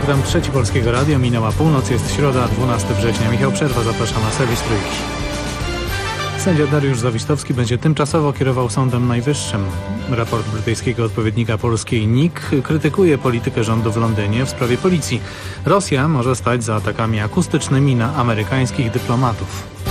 Program Trzeci Polskiego Radia. Minęła północ, jest środa, 12 września. Michał Przerwa zaprasza na serwis Trójki. Sędzia Dariusz Zawistowski będzie tymczasowo kierował Sądem Najwyższym. Raport brytyjskiego odpowiednika polskiej NIK krytykuje politykę rządu w Londynie w sprawie policji. Rosja może stać za atakami akustycznymi na amerykańskich dyplomatów.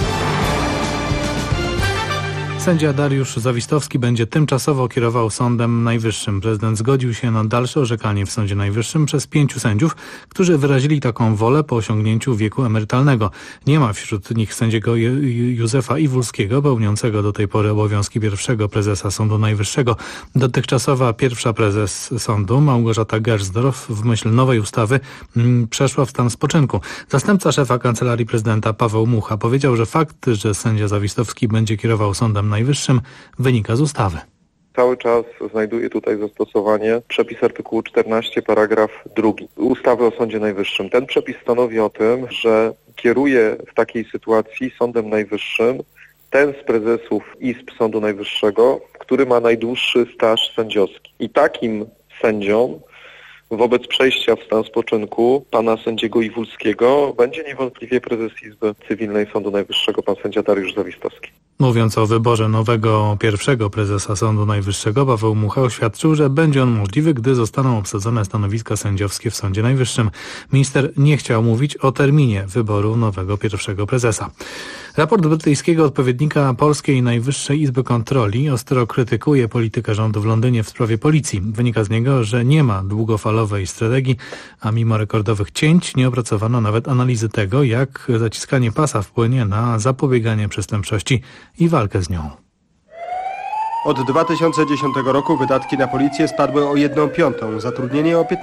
Sędzia Dariusz Zawistowski będzie tymczasowo kierował Sądem Najwyższym. Prezydent zgodził się na dalsze orzekanie w Sądzie Najwyższym przez 5 sędziów, którzy wyrazili taką wolę po osiągnięciu wieku emerytalnego. Nie ma wśród nich sędziego Józefa Iwulskiego, pełniącego do tej pory obowiązki pierwszego prezesa Sądu Najwyższego. Dotychczasowa pierwsza prezes sądu, Małgorzata Gersdorf, w myśl nowej ustawy przeszła w stan spoczynku. Zastępca szefa Kancelarii Prezydenta Paweł Mucha powiedział, że fakt, że sędzia Zawistowski będzie kierował Sądem Najwyższym, wynika z ustawy. Cały czas znajduje tutaj zastosowanie przepis artykułu 14 paragraf 2 ustawy o Sądzie Najwyższym. Ten przepis stanowi o tym, że kieruje w takiej sytuacji Sądem Najwyższym ten z prezesów izb Sądu Najwyższego, który ma najdłuższy staż sędziowski. I takim sędzią wobec przejścia w stan spoczynku pana sędziego Iwulskiego będzie niewątpliwie prezes Izby Cywilnej Sądu Najwyższego, pan sędzia Dariusz Zawistowski. Mówiąc o wyborze nowego pierwszego prezesa Sądu Najwyższego, Paweł Mucha oświadczył, że będzie on możliwy, gdy zostaną obsadzone stanowiska sędziowskie w Sądzie Najwyższym. Minister nie chciał mówić o terminie wyboru nowego pierwszego prezesa. Raport brytyjskiego odpowiednika polskiej Najwyższej Izby Kontroli ostro krytykuje politykę rządu w Londynie w sprawie policji. Wynika z niego, że nie ma długofalowej strategii, a mimo rekordowych cięć nie opracowano nawet analizy tego, jak zaciskanie pasa wpłynie na zapobieganie przestępczości i walkę z nią. Od 2010 roku wydatki na policję spadły o 1/5, zatrudnienie o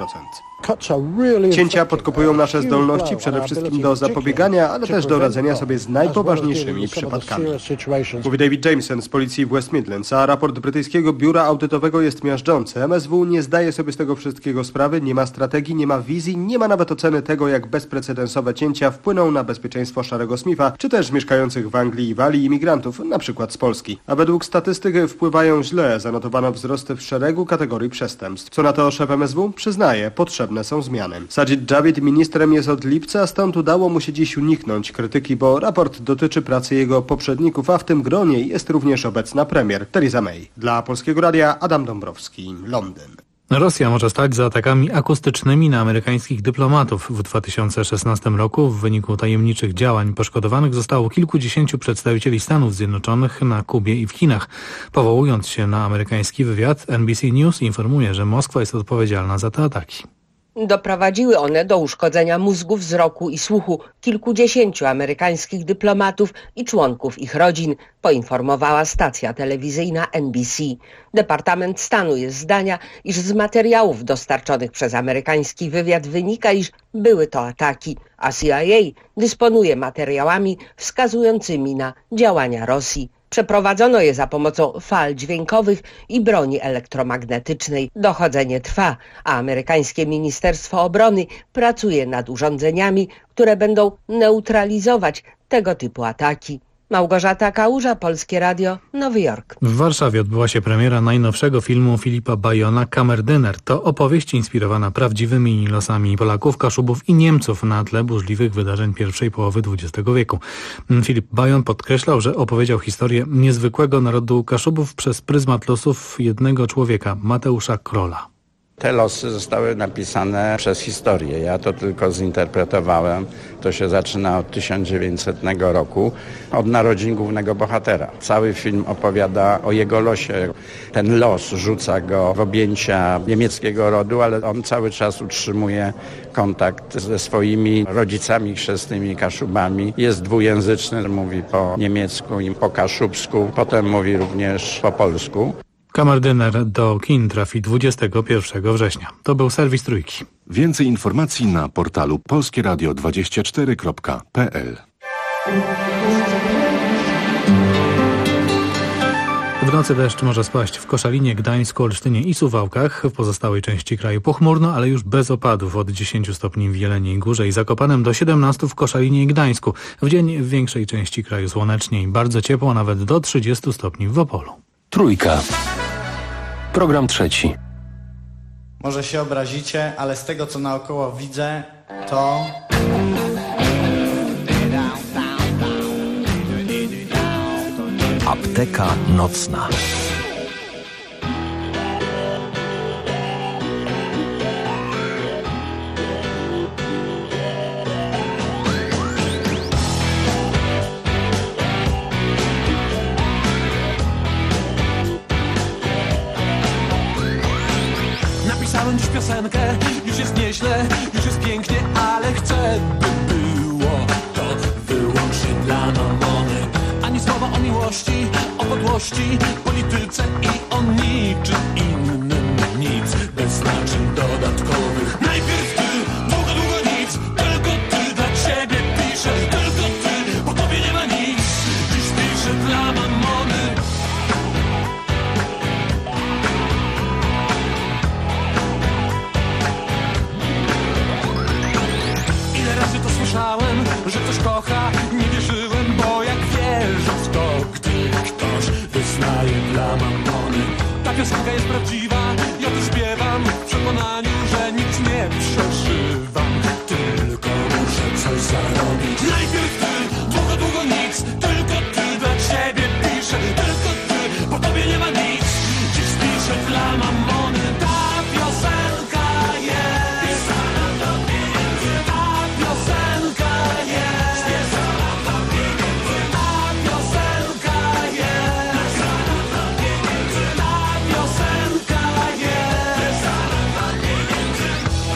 15%. Cięcia podkopują nasze zdolności przede wszystkim do zapobiegania, ale też do radzenia sobie z najpoważniejszymi przypadkami. Mówi David Jameson z policji w West Midlands, a raport brytyjskiego biura audytowego jest miażdżący. MSW nie zdaje sobie z tego wszystkiego sprawy, nie ma strategii, nie ma wizji, nie ma nawet oceny tego, jak bezprecedensowe cięcia wpłyną na bezpieczeństwo Szarego Smitha, czy też mieszkających w Anglii i Walii imigrantów, na przykład z Polski. A według statystyk wpływają źle, zanotowano wzrosty w szeregu kategorii przestępstw. Co na to szef MSW? Przyznaje, potrzebne są zmiany. Sajid Javid ministrem jest od lipca, stąd udało mu się dziś uniknąć krytyki, bo raport dotyczy pracy jego poprzedników, a w tym gronie jest również obecna premier Theresa May. Dla Polskiego Radia Adam Dąbrowski, Londyn. Rosja może stać za atakami akustycznymi na amerykańskich dyplomatów. W 2016 roku w wyniku tajemniczych działań poszkodowanych zostało kilkudziesięciu przedstawicieli Stanów Zjednoczonych na Kubie i w Chinach. Powołując się na amerykański wywiad, NBC News informuje, że Moskwa jest odpowiedzialna za te ataki. Doprowadziły one do uszkodzenia mózgu, wzroku i słuchu kilkudziesięciu amerykańskich dyplomatów i członków ich rodzin, poinformowała stacja telewizyjna NBC. Departament Stanu jest zdania, iż z materiałów dostarczonych przez amerykański wywiad wynika, iż były to ataki, a CIA dysponuje materiałami wskazującymi na działania Rosji. Przeprowadzono je za pomocą fal dźwiękowych i broni elektromagnetycznej. Dochodzenie trwa, a amerykańskie Ministerstwo Obrony pracuje nad urządzeniami, które będą neutralizować tego typu ataki. Małgorzata Kałuża, Polskie Radio, Nowy Jork. W Warszawie odbyła się premiera najnowszego filmu Filipa Bayona Kamerdyner. To opowieść inspirowana prawdziwymi losami Polaków, Kaszubów i Niemców na tle burzliwych wydarzeń pierwszej połowy XX wieku. Filip Bajon podkreślał, że opowiedział historię niezwykłego narodu Kaszubów przez pryzmat losów jednego człowieka, Mateusza Krola. Te losy zostały napisane przez historię. Ja to tylko zinterpretowałem. To się zaczyna od 1900 roku, od narodzin głównego bohatera. Cały film opowiada o jego losie. Ten los rzuca go w objęcia niemieckiego rodu, ale on cały czas utrzymuje kontakt ze swoimi rodzicami chrzestnymi Kaszubami. Jest dwujęzyczny, mówi po niemiecku i po kaszubsku, potem mówi również po polsku. Kamerdyner do kin trafi 21 września. To był serwis Trójki. Więcej informacji na portalu polskieradio24.pl. W nocy deszcz może spaść w Koszalinie, Gdańsku, Olsztynie i Suwałkach. W pozostałej części kraju pochmurno, ale już bez opadów. Od 10 stopni w Jeleniej Górze i Zakopanem do 17 w Koszalinie i Gdańsku. W dzień w większej części kraju słonecznie i bardzo ciepło, nawet do 30 stopni w Opolu. Trójka. Program trzeci. Może się obrazicie, ale z tego co naokoło widzę, to... Apteka nocna. Napisałem dziś piosenkę, już jest nieźle, już jest pięknie, ale chcę, by było to wyłącznie dla mamony. Ani słowa o miłości, o podłości, polityce i o niczym innym. Nic bez znaczeń dodatkowych. Najpierw ty, długo nic, tylko ty dla ciebie piszę, tylko ty, po tobie nie ma nic. Dziś piszę dla mamony. Ile razy to słyszałem, że ktoś kocha, nie wierzyłem, bo jak wierzę w to, gdy ktoś wyznaje dla mamony. Ta piosenka jest prawdziwa, ja tu śpiewam w przekonaniu, że nic nie przeżywam, tylko muszę coś zarobić. Najpierw ty, długo nic, tylko ty dla ciebie piszę, tylko ty, po tobie nie ma nic. Dziś piszę dla mamony. Ta piosenka jest pisana do pieniędzy. Ta piosenka jest pisana do pieniędzy. Ta piosenka jest pisana do pieniędzy. Ta piosenka jest pisana do pieniędzy.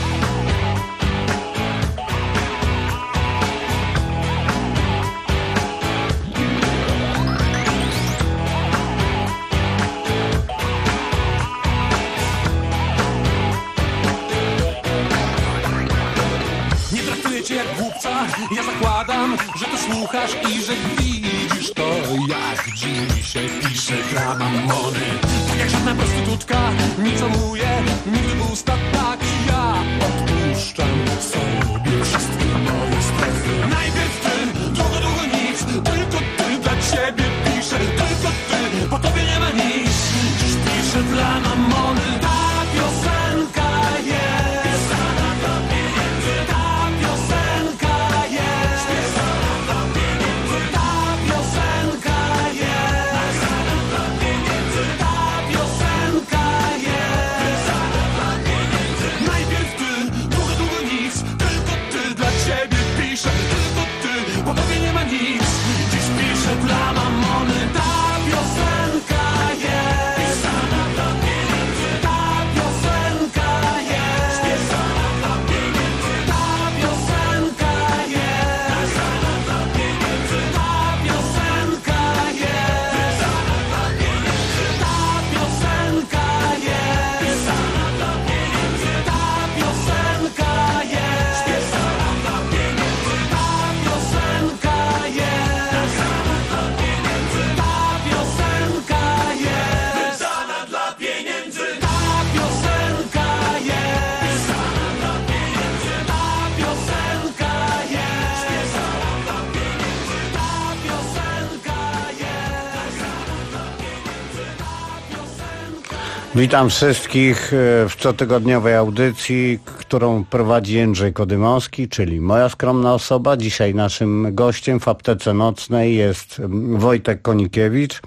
Nie traktuję cię jak głupca, ja zakładam, że to słuchasz i że widzisz to, jak dzisiaj piszę dla mamony. Tak jak żadna prostytutka, nie całuję nigdy w usta, tak ja odpuszczam sobie wszystkie moje sprawy. Najpierw ty, długo nic, tylko ty dla ciebie piszę, tylko ty, po tobie nie ma nic. Dziś piszę dla mamony. Ta piosenka jest pisana do pieniędzy. Ta piosenka jest pisana do pieniędzy. Ta piosenka jest pisana do pieniędzy. Ta piosenka jest pisana do pieniędzy. Najpierw ty, długo nic, tylko ty dla ciebie piszę, tylko ty, po tobie nie ma nic. Dziś piszę dla mamony. Ta piosenka jest pisana do pieniędzy. Ta piosenka jest pisana do pieniędzy. Ta piosenka jest pisana do pieniędzy. Ta piosenka jest pisana do pieniędzy. Ta piosenka jest pisana do pieniędzy. Ta piosenka jest pisana do pieniędzy. Ta piosenka jest pisana do pieniędzy. Ta piosenka jest pisana dla pieniędzy. Ta piosenka jest pisana dla pieniędzy. Ta piosenka jest pisana dla pieniędzy. Ta piosenka jest pisana dla pieniędzy. Ta piosenka. Witam wszystkich w cotygodniowej audycji, którą prowadzi Jędrzej Kodymowski, czyli moja skromna osoba. Dzisiaj naszym gościem w aptece nocnej jest Wojtek Konikiewicz.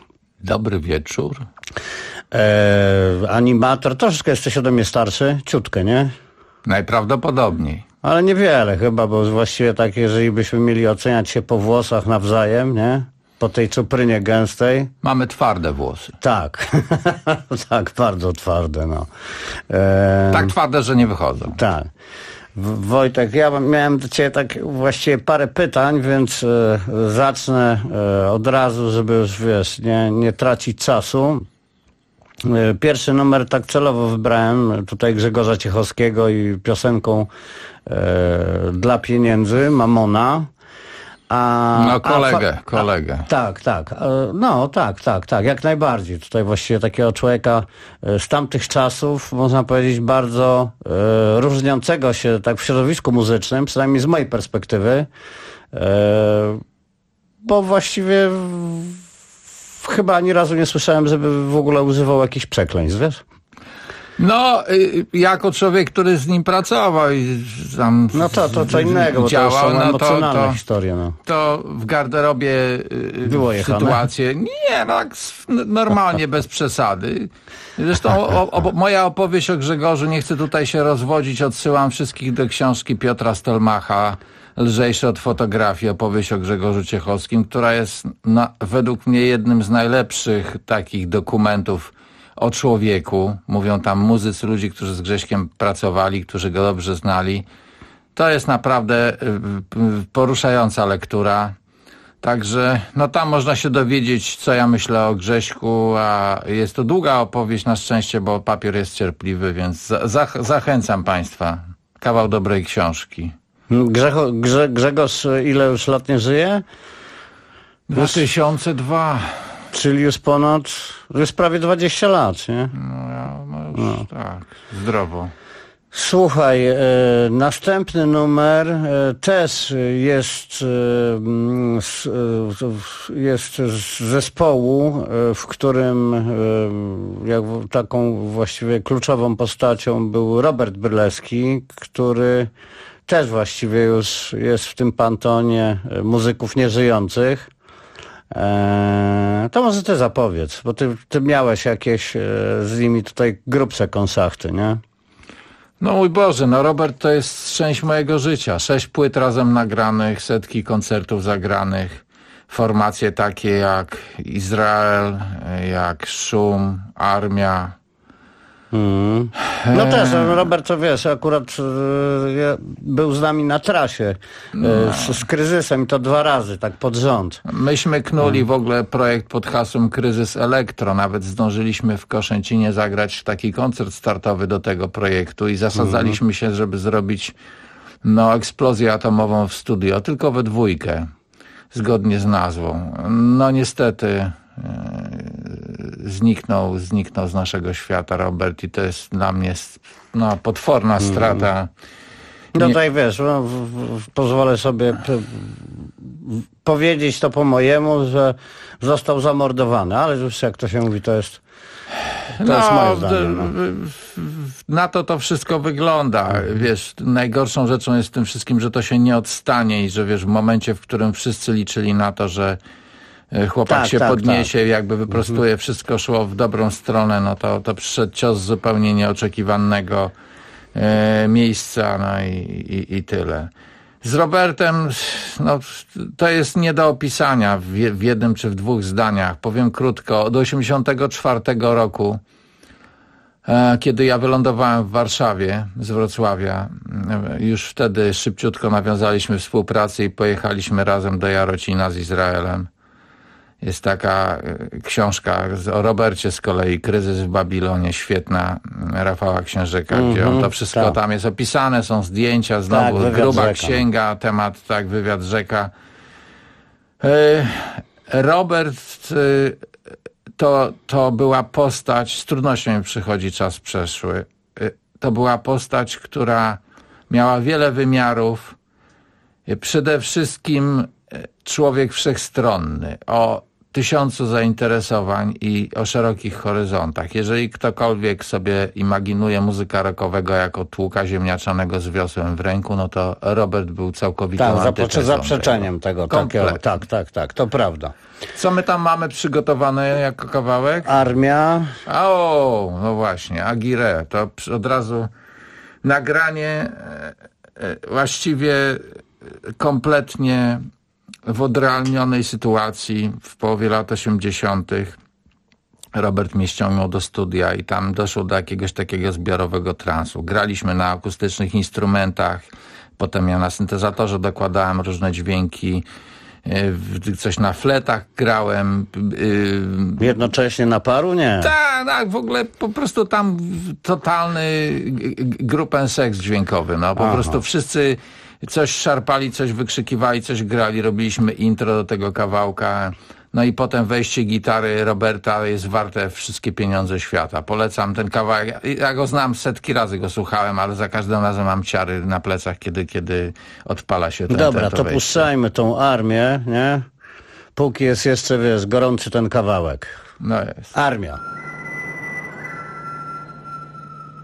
Dobry wieczór. Animator, troszeczkę jesteś ode mnie starszy, ciutkę, nie? Najprawdopodobniej. Ale niewiele chyba, bo właściwie tak, jeżeli byśmy mieli oceniać się po włosach nawzajem, nie? Po tej czuprynie gęstej. Mamy twarde włosy. Tak, tak, bardzo twarde, no. Tak twarde, że nie wychodzą. Tak. Wojtek, ja miałem do ciebie tak właściwie parę pytań, więc zacznę od razu, żeby już, wiesz, nie tracić czasu. Pierwszy numer tak celowo wybrałem tutaj Grzegorza Ciechowskiego i piosenką Dla pieniędzy, Mamona. Kolegę. Tak, jak najbardziej. Tutaj właściwie takiego człowieka z tamtych czasów, można powiedzieć, bardzo różniącego się tak w środowisku muzycznym, przynajmniej z mojej perspektywy, bo właściwie chyba ani razu nie słyszałem, żeby w ogóle używał jakichś przekleństw, wiesz? No, jako człowiek, który z nim pracował i tam No to co innego, bo działał, to są no emocjonalne historie. No. To w garderobie Było jechane? sytuacje... Nie, no, tak normalnie, bez przesady. Zresztą moja opowieść o Grzegorzu, nie chcę tutaj się rozwodzić, odsyłam wszystkich do książki Piotra Stolmacha, Lżejsze od fotografii, opowieść o Grzegorzu Ciechowskim, która jest według mnie jednym z najlepszych takich dokumentów o człowieku. Mówią tam muzycy, ludzie, którzy z Grześkiem pracowali, którzy go dobrze znali. To jest naprawdę poruszająca lektura. Także no tam można się dowiedzieć, co ja myślę o Grześku, a jest to długa opowieść na szczęście, bo papier jest cierpliwy, więc zachęcam Państwa. Kawał dobrej książki. Grzegorz ile już lat nie żyje? 2002. Czyli już prawie 20 lat, nie? Tak, zdrowo. Słuchaj, następny numer też jest z zespołu, w którym taką właściwie kluczową postacią był Robert Brylewski, który też właściwie już jest w tym panteonie muzyków nieżyjących. To może ty zapowiedz, bo ty miałeś jakieś z nimi tutaj grubsze konsachty, nie? No mój Boże, no Robert to jest część mojego życia. 6 płyt razem nagranych, setki koncertów zagranych, formacje takie jak Izrael, jak Szum, Armia. No też, Robert, to wiesz, akurat był z nami na trasie z Kryzysem i to 2 razy, tak pod rząd. Myśmy knuli w ogóle projekt pod hasłem Kryzys Elektro. Nawet zdążyliśmy w Koszęcinie zagrać taki koncert startowy do tego projektu i zasadzaliśmy się, żeby zrobić eksplozję atomową w studio, tylko we 2, zgodnie z nazwą. No niestety zniknął z naszego świata Robert i to jest dla mnie potworna strata. No tutaj wiesz, pozwolę sobie powiedzieć to po mojemu, że został zamordowany, ale już jak to się mówi, to jest moje zdanie. Na to wszystko wygląda. Wiesz, najgorszą rzeczą jest w tym wszystkim, że to się nie odstanie i że wiesz, w momencie, w którym wszyscy liczyli na to, że chłopak się podniesie, jakby wyprostuje, wszystko szło w dobrą stronę, no to przyszedł cios z zupełnie nieoczekiwanego miejsca, no i tyle. Z Robertem, to jest nie do opisania w jednym czy w 2 zdaniach. Powiem krótko, od 1984 roku, kiedy ja wylądowałem w Warszawie z Wrocławia, już wtedy szybciutko nawiązaliśmy współpracę i pojechaliśmy razem do Jarocina z Izraelem. Jest taka książka o Robercie z kolei, Kryzys w Babilonie, świetna, Rafała Księżyka, gdzie on to wszystko tam jest opisane, są zdjęcia, znowu gruba księga, temat, wywiad rzeka. Robert to była postać, z trudnością mi przychodzi czas przeszły, to była postać, która miała wiele wymiarów, przede wszystkim człowiek wszechstronny, o 1000 zainteresowań i o szerokich horyzontach. Jeżeli ktokolwiek sobie imaginuje muzyka rockowego jako tłuka ziemniaczanego z wiosłem w ręku, no to Robert był całkowitą antytezą zaprzeczeniem tego. Tak, to prawda. Co my tam mamy przygotowane jako kawałek? Armia. No właśnie, Agire. To od razu nagranie właściwie kompletnie w odrealnionej sytuacji w połowie lat 80. Robert mnie ściągnął do studia i tam doszło do jakiegoś takiego zbiorowego transu. Graliśmy na akustycznych instrumentach, potem ja na syntezatorze dokładałem różne dźwięki, coś na fletach grałem. Jednocześnie na paru? Nie. Tak, w ogóle po prostu tam totalny grupenseks dźwiękowy. Po prostu wszyscy coś szarpali, coś wykrzykiwali, coś grali, robiliśmy intro do tego kawałka. No i potem wejście gitary Roberta jest warte wszystkie pieniądze świata. Polecam ten kawałek. Ja go znam, setki razy go słuchałem, ale za każdym razem mam ciary na plecach, kiedy odpala się ten Dobra, to puszczajmy tą Armię, nie? Póki jest jeszcze, gorący ten kawałek. No jest. Armia.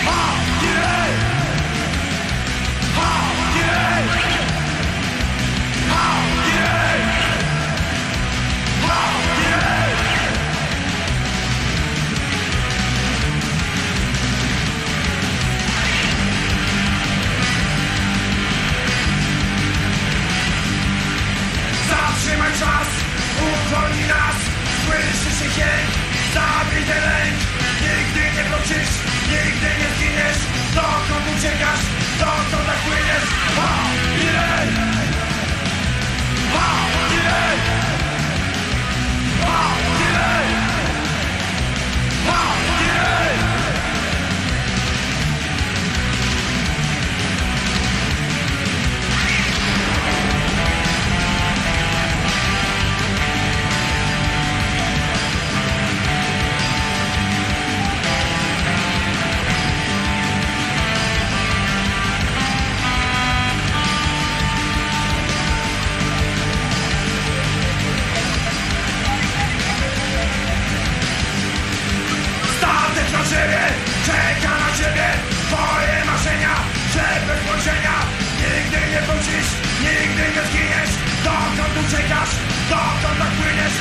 Zatrzymaj czas, uwolnij nas, słyszy się jęk, zabij ten lęk. Nigdy nie wrócisz, nigdy nie zginiesz. Dokąd uciekasz, dokąd tak płyniesz. Statek na ciebie, czeka na ciebie, twoje marzenia, że bez spojrzenia. Nigdy nie wrócisz, nigdy nie zginiesz. Dokąd uciekasz, dokąd tak płyniesz.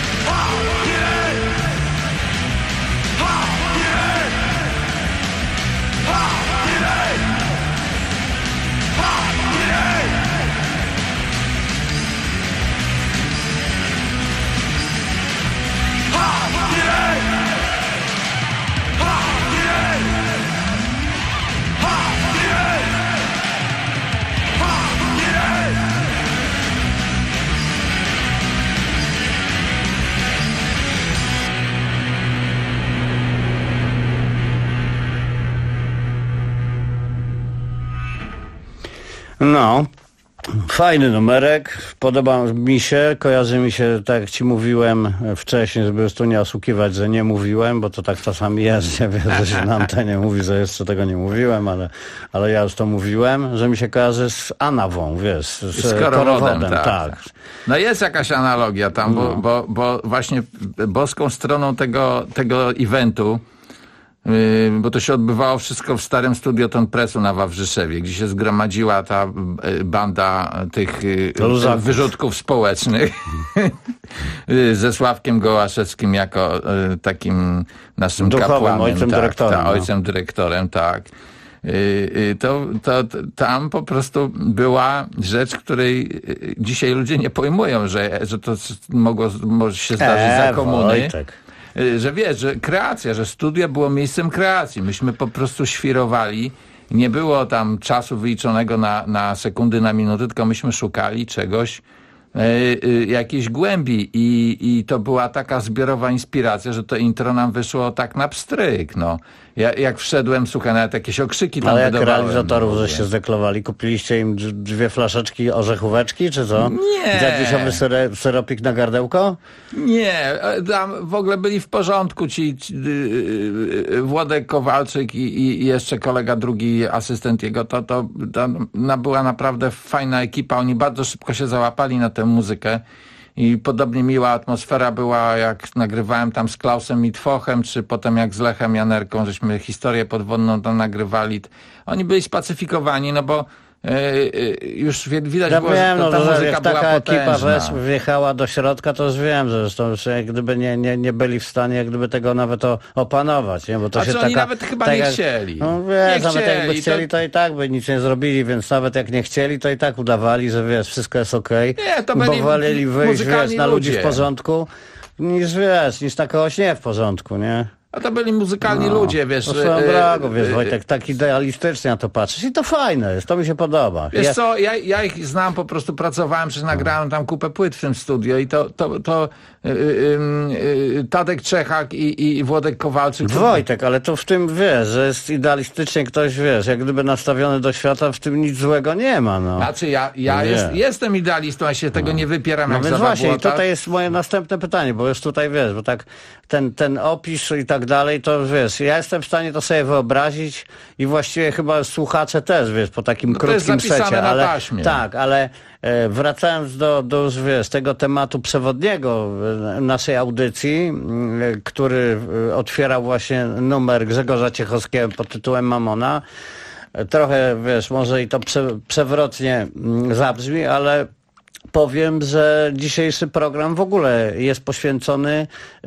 No, fajny numerek, podoba mi się, kojarzy mi się, tak jak ci mówiłem wcześniej, żeby już tu nie osłukiwać, że nie mówiłem, bo to tak czasami jest, nie wiem, że się na antenie mówi, że jeszcze tego nie mówiłem, ale ja już to mówiłem, że mi się kojarzy z Anawą, wiesz, z korowodem, tak. No jest jakaś analogia tam, bo właśnie boską stroną tego eventu, bo to się odbywało wszystko w starym studio Ton Pressu na Wawrzyszewie, gdzie się zgromadziła ta banda tych wyrzutków społecznych ze Sławkiem Gołaszewskim jako takim naszym duchowym kapłanem, ojcem dyrektorem. Ojcem dyrektorem, tak. To tam po prostu była rzecz, której dzisiaj ludzie nie pojmują, że to może się zdarzyć za komuny. Wojtek. Że wiesz, że kreacja, że studio było miejscem kreacji. Myśmy po prostu świrowali. Nie było tam czasu wyliczonego na sekundy, na minuty, tylko myśmy szukali czegoś, jakiejś głębi i to była taka zbiorowa inspiracja, że to intro nam wyszło tak na pstryk, no. Jak wszedłem, słuchaj, nawet jakieś okrzyki tam wydawałem. Ale jak realizatorów żeście zdeklowali, kupiliście im 2 flaszeczki orzechóweczki, czy co? Nie. Dziadziusiowy syropik na gardełko? Nie, tam w ogóle byli w porządku ci Włodek Kowalczyk i jeszcze kolega drugi, asystent jego, to była naprawdę fajna ekipa, oni bardzo szybko się załapali na tę muzykę. I podobnie miła atmosfera była, jak nagrywałem tam z Klausem Mitwochem, czy potem jak z Lechem Janerką, żeśmy historię podwodną tam nagrywali. Oni byli spacyfikowani, no bo już widać było, że ta muzyka była taka potężna. ekipa wjechała do środka, to już wiem, że zresztą już jak gdyby nie byli w stanie jak gdyby tego nawet opanować, nie? Bo to się oni nawet chyba nie chcieli. No wiesz, nawet jakby chcieli, to i tak by nic nie zrobili, więc nawet jak nie chcieli, to i tak udawali, że wiesz, wszystko jest okej. Nie, to bo byli woleli wyjść, wiesz, na ludzi ludzie. w porządku, niż na kogoś nie w porządku, nie? A to byli muzykalni ludzie, wiesz. No swoją drogą, wiesz, Wojtek, tak idealistycznie na to patrzysz i to fajne jest, to mi się podoba. Wiesz co, ja ich znam, po prostu pracowałem, przecież nagrałem tam kupę płyt w tym studio i to Tadek Czechak i Włodek Kowalczyk. Wojtek, ale to w tym, wiesz, że jest idealistycznie ktoś, wiesz, jak gdyby nastawiony do świata, w tym nic złego nie ma, no. Znaczy ja jestem idealistą, ja się tego nie wypieram jak więc właśnie, i tutaj jest moje następne pytanie, bo już tutaj, wiesz, bo tak ten opis i tak tak dalej, to wiesz, ja jestem w stanie to sobie wyobrazić i właściwie chyba słuchacze też, wiesz, po takim krótkim secie. Ale na taśmie. Tak, ale wracając do już, wiesz, tego tematu przewodniego naszej audycji, który otwierał właśnie numer Grzegorza Ciechowskiego pod tytułem Mamona, trochę, wiesz, może i to przewrotnie zabrzmi, ale powiem, że dzisiejszy program w ogóle jest poświęcony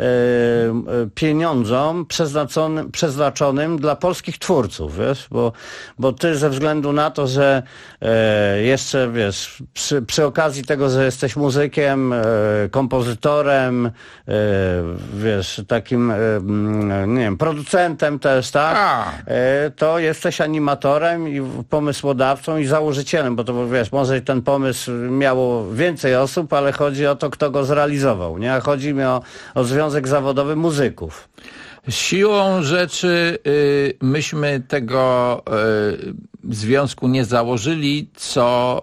pieniądzom przeznaczonym dla polskich twórców, wiesz, bo ty ze względu na to, że jeszcze, wiesz, przy okazji tego, że jesteś muzykiem, kompozytorem, wiesz, takim, nie wiem, producentem też, tak? To jesteś animatorem i pomysłodawcą i założycielem, bo to, wiesz, może ten pomysł miało więcej osób, ale chodzi o to, kto go zrealizował, nie? A chodzi mi o Związek Zawodowy Muzyków. Siłą rzeczy myśmy tego związku nie założyli, co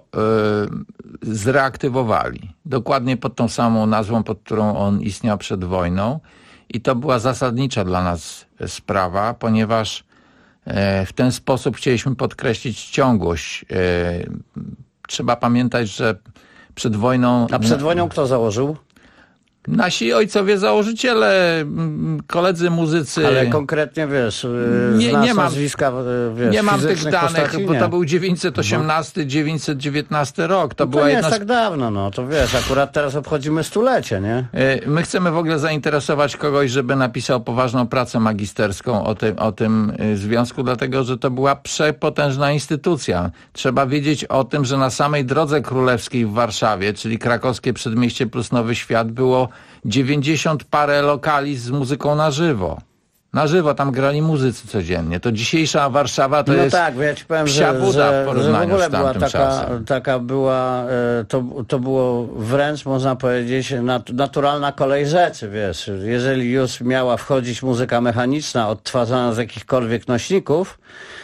zreaktywowali. Dokładnie pod tą samą nazwą, pod którą on istniał przed wojną. I to była zasadnicza dla nas sprawa, ponieważ w ten sposób chcieliśmy podkreślić ciągłość. Trzeba pamiętać, że przed wojną... A przed wojną kto założył? Nasi ojcowie założyciele, koledzy muzycy. Ale konkretnie, wiesz, nie mam nazwiska, wiesz, nie mam tych danych, postaci, bo to był 918, 919 rok. To była nie jest tak dawno, no to wiesz, akurat teraz obchodzimy stulecie, nie? My chcemy w ogóle zainteresować kogoś, żeby napisał poważną pracę magisterską o tym związku, dlatego, że to była przepotężna instytucja. Trzeba wiedzieć o tym, że na samej Drodze Królewskiej w Warszawie, czyli krakowskie Przedmieście plus Nowy Świat, było 90 parę lokali z muzyką na żywo. Na żywo tam grali muzycy codziennie. To dzisiejsza Warszawa to jest tak, ja ci powiem, psia buda w porównaniu w ogóle z tamtym była czasem. taka była, to było wręcz, można powiedzieć, naturalna kolej rzeczy, wiesz. Jeżeli już miała wchodzić muzyka mechaniczna odtwarzana z jakichkolwiek nośników,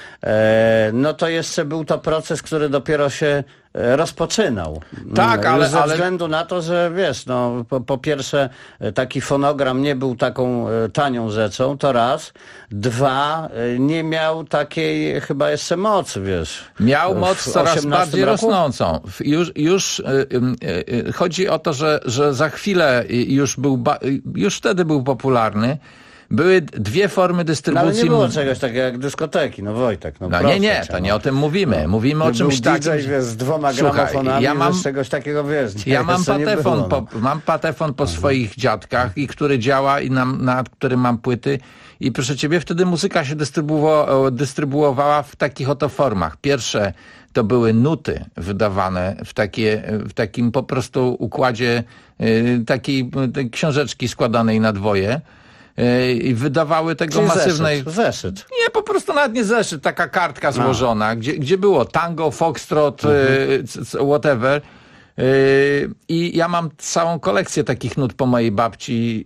no to jeszcze był to proces, który dopiero się rozpoczynał. Tak, ale ze względu na to, że wiesz, no po pierwsze taki fonogram nie był taką tanią rzeczą, to raz. Dwa, nie miał takiej chyba jeszcze mocy, wiesz. Miał moc coraz bardziej rosnącą. Już chodzi o to, że za chwilę już wtedy był popularny. Były dwie formy dystrybucji. No, ale nie było czegoś takiego jak dyskoteki, no Wojtek. No proszę, nie, to nie o tym mówimy. Mówimy o czymś takim. Wiesz, z 2 gramofonami, czegoś takiego, wiesz. Ja mam patefon po swoich dziadkach, i który działa i nad którym mam płyty. I proszę ciebie, wtedy muzyka się dystrybuowała w takich oto formach. Pierwsze to były nuty wydawane w takim po prostu układzie takiej książeczki składanej na dwoje. I wydawały tego czyli masywnej... Zeszyt. Nie, po prostu nawet nie zeszyt, taka kartka złożona, gdzie było tango, foxtrot, whatever. I ja mam całą kolekcję takich nut po mojej babci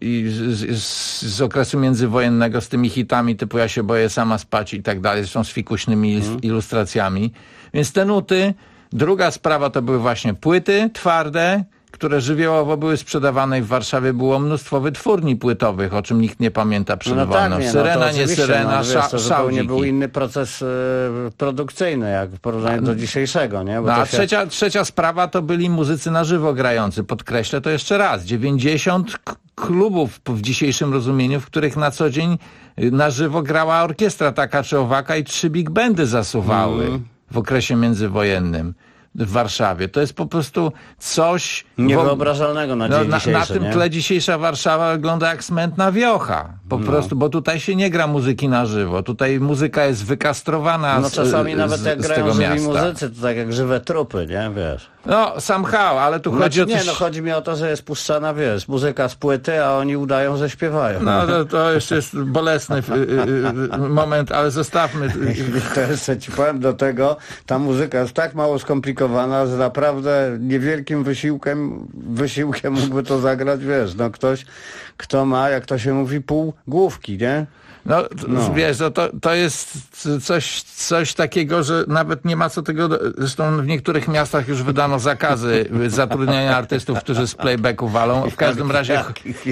z okresu międzywojennego, z tymi hitami typu Ja się boję sama spać i tak dalej, zresztą z fikuśnymi ilustracjami. Więc te nuty. Druga sprawa to były właśnie płyty twarde, które żywiołowo były sprzedawane w Warszawie. Było mnóstwo wytwórni płytowych, o czym nikt nie pamięta przed wojną. Syrena, nie Syrena, Szałwiki. Był inny proces produkcyjny, jak w porównaniu do dzisiejszego, nie? Bo a trzecia sprawa to byli muzycy na żywo grający. Podkreślę to jeszcze raz. 90 klubów w dzisiejszym rozumieniu, w których na co dzień na żywo grała orkiestra taka czy owaka i 3 big bandy zasuwały w okresie międzywojennym w Warszawie. To jest po prostu coś niewyobrażalnego na dzień dzisiejszy. Na tym tle dzisiejsza Warszawa wygląda jak smętna wiocha. Po prostu, bo tutaj się nie gra muzyki na żywo. Tutaj muzyka jest wykastrowana no czasami nawet jak grają żywi miasta. muzycy, to tak jak żywe trupy, nie? Wiesz. No, somehow, ale tu chodzi o coś... Nie, chodzi mi o to, że jest puszczana, wiesz, muzyka z płyty, a oni udają, że śpiewają. No, to jeszcze jest bolesny moment, ale zostawmy. To jeszcze ci powiem do tego, ta muzyka jest tak mało skomplikowana, skomplikowana, że naprawdę niewielkim wysiłkiem mógłby to zagrać, wiesz, no ktoś, kto ma, jak to się mówi, pół główki, nie? No. Wiesz, to jest coś takiego, że nawet nie ma co tego, zresztą w niektórych miastach już wydano zakazy zatrudniania artystów, którzy z playbacku walą. W każdym razie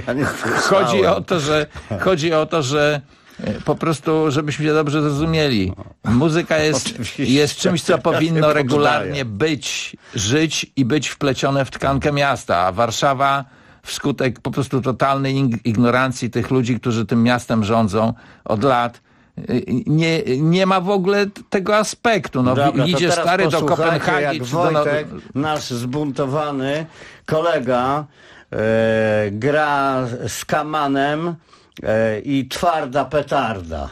chodzi o to, że po prostu, żebyśmy się dobrze zrozumieli. Muzyka jest czymś, co powinno regularnie żyć i być wplecione w tkankę miasta, a Warszawa wskutek po prostu totalnej ignorancji tych ludzi, którzy tym miastem rządzą od lat, nie ma w ogóle tego aspektu. No, dobra, idzie stary do Kopenhagi. Jak Wojtek, nasz zbuntowany kolega, gra z Kamanem i Twarda petarda.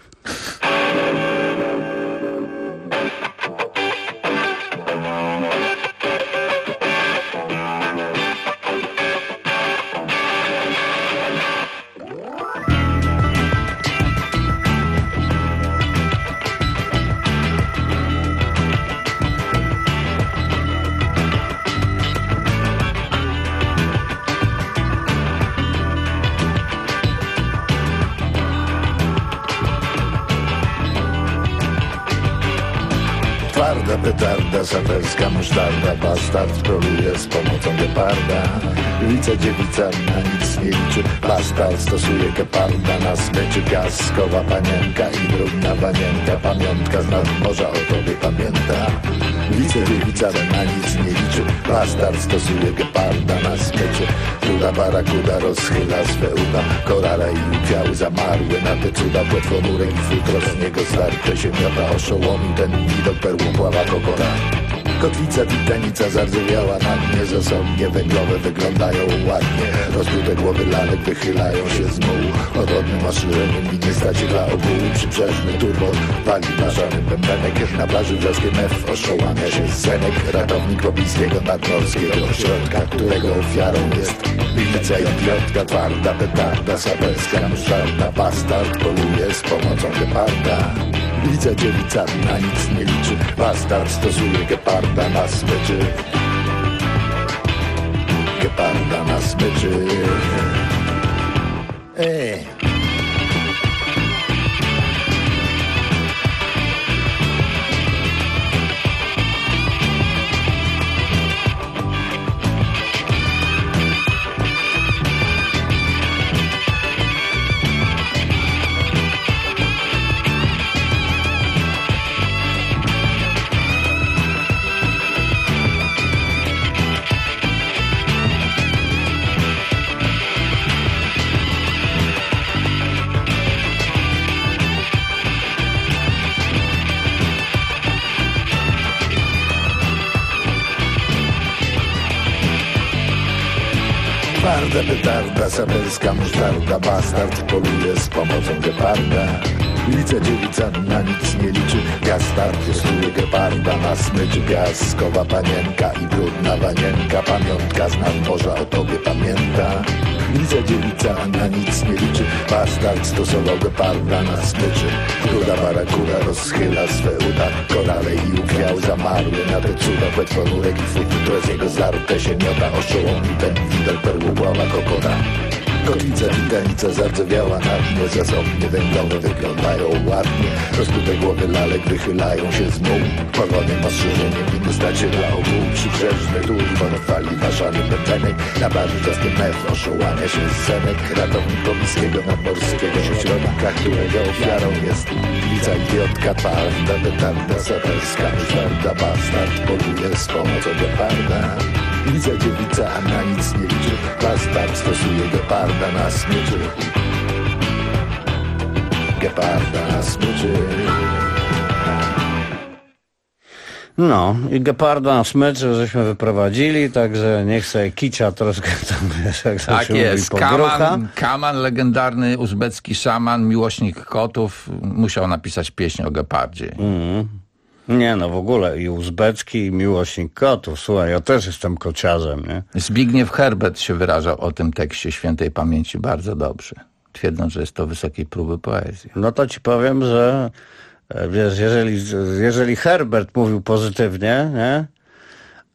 Twarda petarda, saperska musztarda, bastard troluje z pomocą geparda. Dziewica na nic nie liczy, bastard stosuje geparda na smyczy. Gaskowa panienka i brudna panienka, pamiątka z nadmorza o tobie pamięta. Dziewica na nic nie liczy, bastard stosuje geparda na smyczy. Ruda barakuda rozchyla swe uda, korale i upiały zamarły na te cuda. Płetwonurek i futro z niego zdarte się miota, oszołomi ten widok perłą pława kokora. Kotwica, titanica zardzewiała na mnie, zasobnie węglowe wyglądają ładnie. Rozbrute głowy lalek wychylają się z mułu, odrodnym ostrzeżeniem i nie straci dla ogółu. Przybrzeżny turbo wali blaszany bębenek, na plaży wrzaskiem F oszołamia się Zenek. Ratownik pobliskiego nadmorskiego ośrodka, którego ofiarą jest milicja idiotka. Twarda petarda, saperska musztarda, bastard poluje z pomocą geparda. Dziewica na nic nie liczy, bastard stosuje geparda na smyczy. Geparda na smyczy. Twarda petarda, saperska musztarda, bastard poluje z pomocą geparda. Dziewica na nic nie liczy, gastard stosuje geparda na smyczy. Gaskowa panienka i brudna panienka, pamiątka z nadmorza o tobie pamięta. Dziewica na nic nie liczy, bastard stosował geparda na smyczy. Ruda barakuda rozchyla swe uda, korale i upiał zamarły na te cuda. Płetwonurek i futro z jego zdarte się miota, oszołomi ten widok perłogłowa kokona. Kotwica, titanica zardzewiała na dnie, zasobnie węglowe wyglądają ładnie. Rozbrute głowy lalek wychylają się z mułu, powolnym ostrzeżeniem winny stać się dla ogółu. Przybrzeżny turbo fali blaszany bębenek, na plaży wrzaskiem F oszołamia się Zenek. Ratownik pobliskiego nadmorskiego ośrodka, którego ofiarą jest milicja idiotka. Twarda petarda, saperska musztarda, bastard poluje z pomocą geparda. Dziewica na nic nie liczy, bastard stosuje geparda na smyczy. Geparda na smyczy. No i geparda na smyczy żeśmy wyprowadzili, także niech sobie kicia troszkę tam, wiesz, jak tak się jest, mówi, podrucha. Kaman, legendarny uzbecki szaman, miłośnik kotów, musiał napisać pieśń o gepardzie. Nie no, w ogóle i uzbecki, i miłośnik kotów. Słuchaj, ja też jestem kociarzem, nie? Zbigniew Herbert się wyrażał o tym tekście świętej pamięci bardzo dobrze, twierdząc, że jest to wysokiej próby poezji. No to ci powiem, że wiesz, jeżeli Herbert mówił pozytywnie, nie?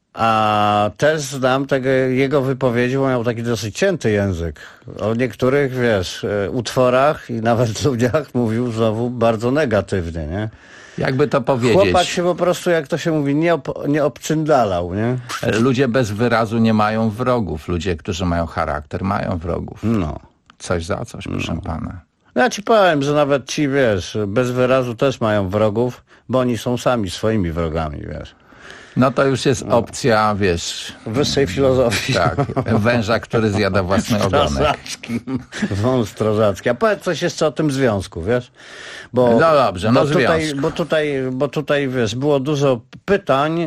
A też znam jego wypowiedzi, bo miał taki dosyć cięty język. O niektórych, wiesz, utworach i nawet ludziach mówił znowu bardzo negatywnie, nie? Jakby to powiedzieć? Chłopak się po prostu, jak to się mówi, nie obczyndalał, nie? Ludzie bez wyrazu nie mają wrogów. Ludzie, którzy mają charakter, mają wrogów. No. Coś za coś, proszę pana. Ja ci powiem, że nawet ci, wiesz, bez wyrazu też mają wrogów, bo oni są sami swoimi wrogami, wiesz. No to już jest opcja, wiesz... wyższej filozofii. Tak, węża, który zjada własny ogonek. Wąs strażacki. A powiedz coś jeszcze o tym związku, wiesz? No dobrze, no związku. Bo tutaj, wiesz, było dużo pytań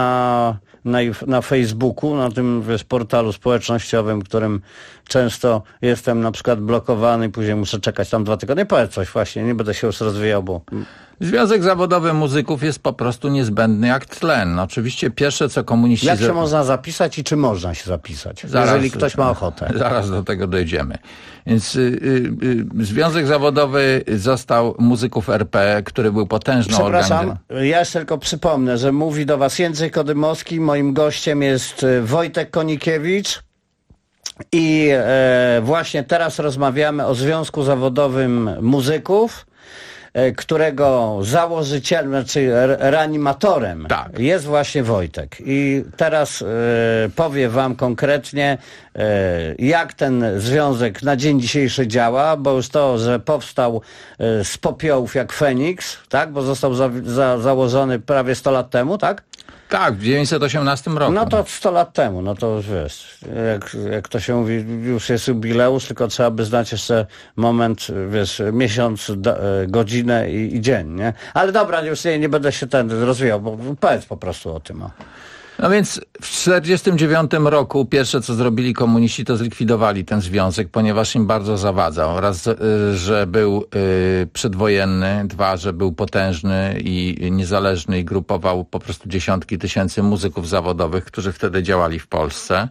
na Facebooku, na tym, wiesz, portalu społecznościowym, którym często jestem na przykład blokowany i później muszę czekać tam 2 tygodnie. Powiedz coś właśnie, nie będę się już rozwijał, bo... Związek zawodowy muzyków jest po prostu niezbędny jak tlen. Oczywiście pierwsze, co komuniści... Jak się można zapisać i czy można się zapisać, jeżeli ktoś ma ochotę? Zaraz do tego dojdziemy. Więc Związek Zawodowy został muzyków RP, który był potężną organizacją. Ja jeszcze tylko przypomnę, że mówi do was Jędrzej Kodymowski. Moim gościem jest Wojtek Konikiewicz. I właśnie teraz rozmawiamy o Związku Zawodowym Muzyków, którego założycielem, znaczy reanimatorem jest właśnie Wojtek. I teraz powie wam konkretnie, jak ten związek na dzień dzisiejszy działa, bo już to, że powstał z popiołów jak Feniks, tak? Bo został założony prawie 100 lat temu, tak? Tak, w 1918 roku. No to 100 lat temu, no to wiesz, jak to się mówi, już jest jubileusz, tylko trzeba by znać jeszcze moment, wiesz, miesiąc, godzinę i dzień, nie? Ale dobra, już nie będę się rozwijał, bo powiedz po prostu o tym. No więc w 1949 roku pierwsze, co zrobili komuniści, to zlikwidowali ten związek, ponieważ im bardzo zawadzał. Raz, że był przedwojenny, 2, że był potężny i niezależny i grupował po prostu dziesiątki tysięcy muzyków zawodowych, którzy wtedy działali w Polsce.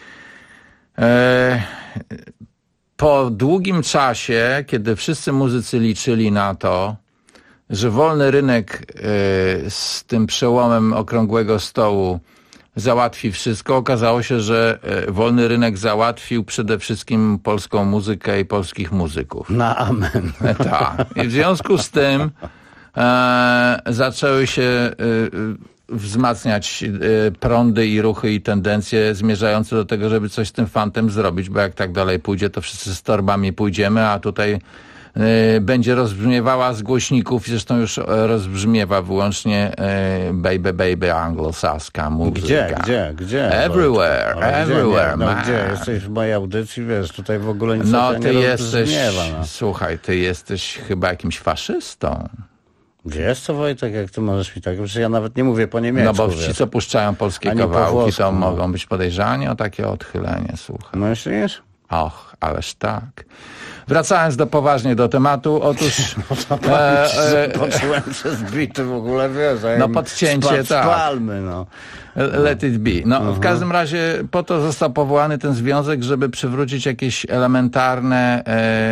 Po długim czasie, kiedy wszyscy muzycy liczyli na to, że wolny rynek z tym przełomem okrągłego stołu załatwi wszystko, okazało się, że wolny rynek załatwił przede wszystkim polską muzykę i polskich muzyków. Na amen. Tak. I w związku z tym zaczęły się wzmacniać prądy i ruchy i tendencje zmierzające do tego, żeby coś z tym fantem zrobić, bo jak tak dalej pójdzie, to wszyscy z torbami pójdziemy, a tutaj będzie rozbrzmiewała z głośników, zresztą już rozbrzmiewa wyłącznie baby, baby, anglosaska muzyka. Gdzie? Everywhere, everywhere. Gdzie? Jesteś w mojej audycji, wiesz, tutaj w ogóle nic ty nie jesteś, no. Słuchaj, ty jesteś chyba jakimś faszystą. Wiesz co, Wojtek, jak ty możesz mi tak, że ja nawet nie mówię po niemiecku. No bo ci, co puszczają polskie kawałki, to mogą być podejrzani o takie odchylenie, słuchaj. Myślisz? Och, ależ tak. Wracając poważnie do tematu, otóż... Poczułem się zbity w ogóle, wiesz. No podcięcie, tak. Palmy, no. Let it be. No, w każdym razie po to został powołany ten związek, żeby przywrócić jakieś elementarne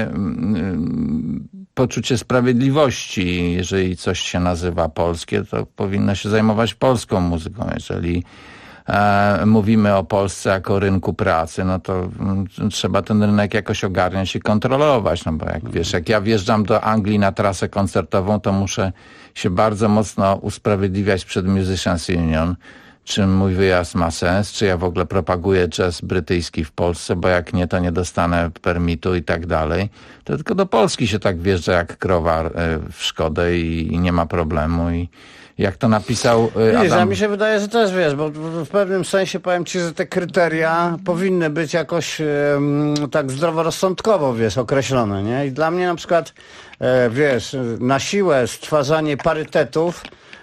poczucie sprawiedliwości. Jeżeli coś się nazywa polskie, to powinno się zajmować polską muzyką. Jeżeli mówimy o Polsce jako rynku pracy, no to trzeba ten rynek jakoś ogarniać i kontrolować, no bo jak wiesz, jak ja wjeżdżam do Anglii na trasę koncertową, to muszę się bardzo mocno usprawiedliwiać przed Musicians Union, czy mój wyjazd ma sens, czy ja w ogóle propaguję jazz brytyjski w Polsce, bo jak nie, to nie dostanę permitu i tak dalej. To tylko do Polski się tak wjeżdża jak krowa w Szkodę i nie ma problemu i jak to napisał Adam... A mi się wydaje, że też wiesz, bo w pewnym sensie powiem ci, że te kryteria powinny być jakoś tak zdroworozsądkowo, wiesz, określone, nie? I dla mnie na przykład, wiesz, na siłę stwarzanie parytetów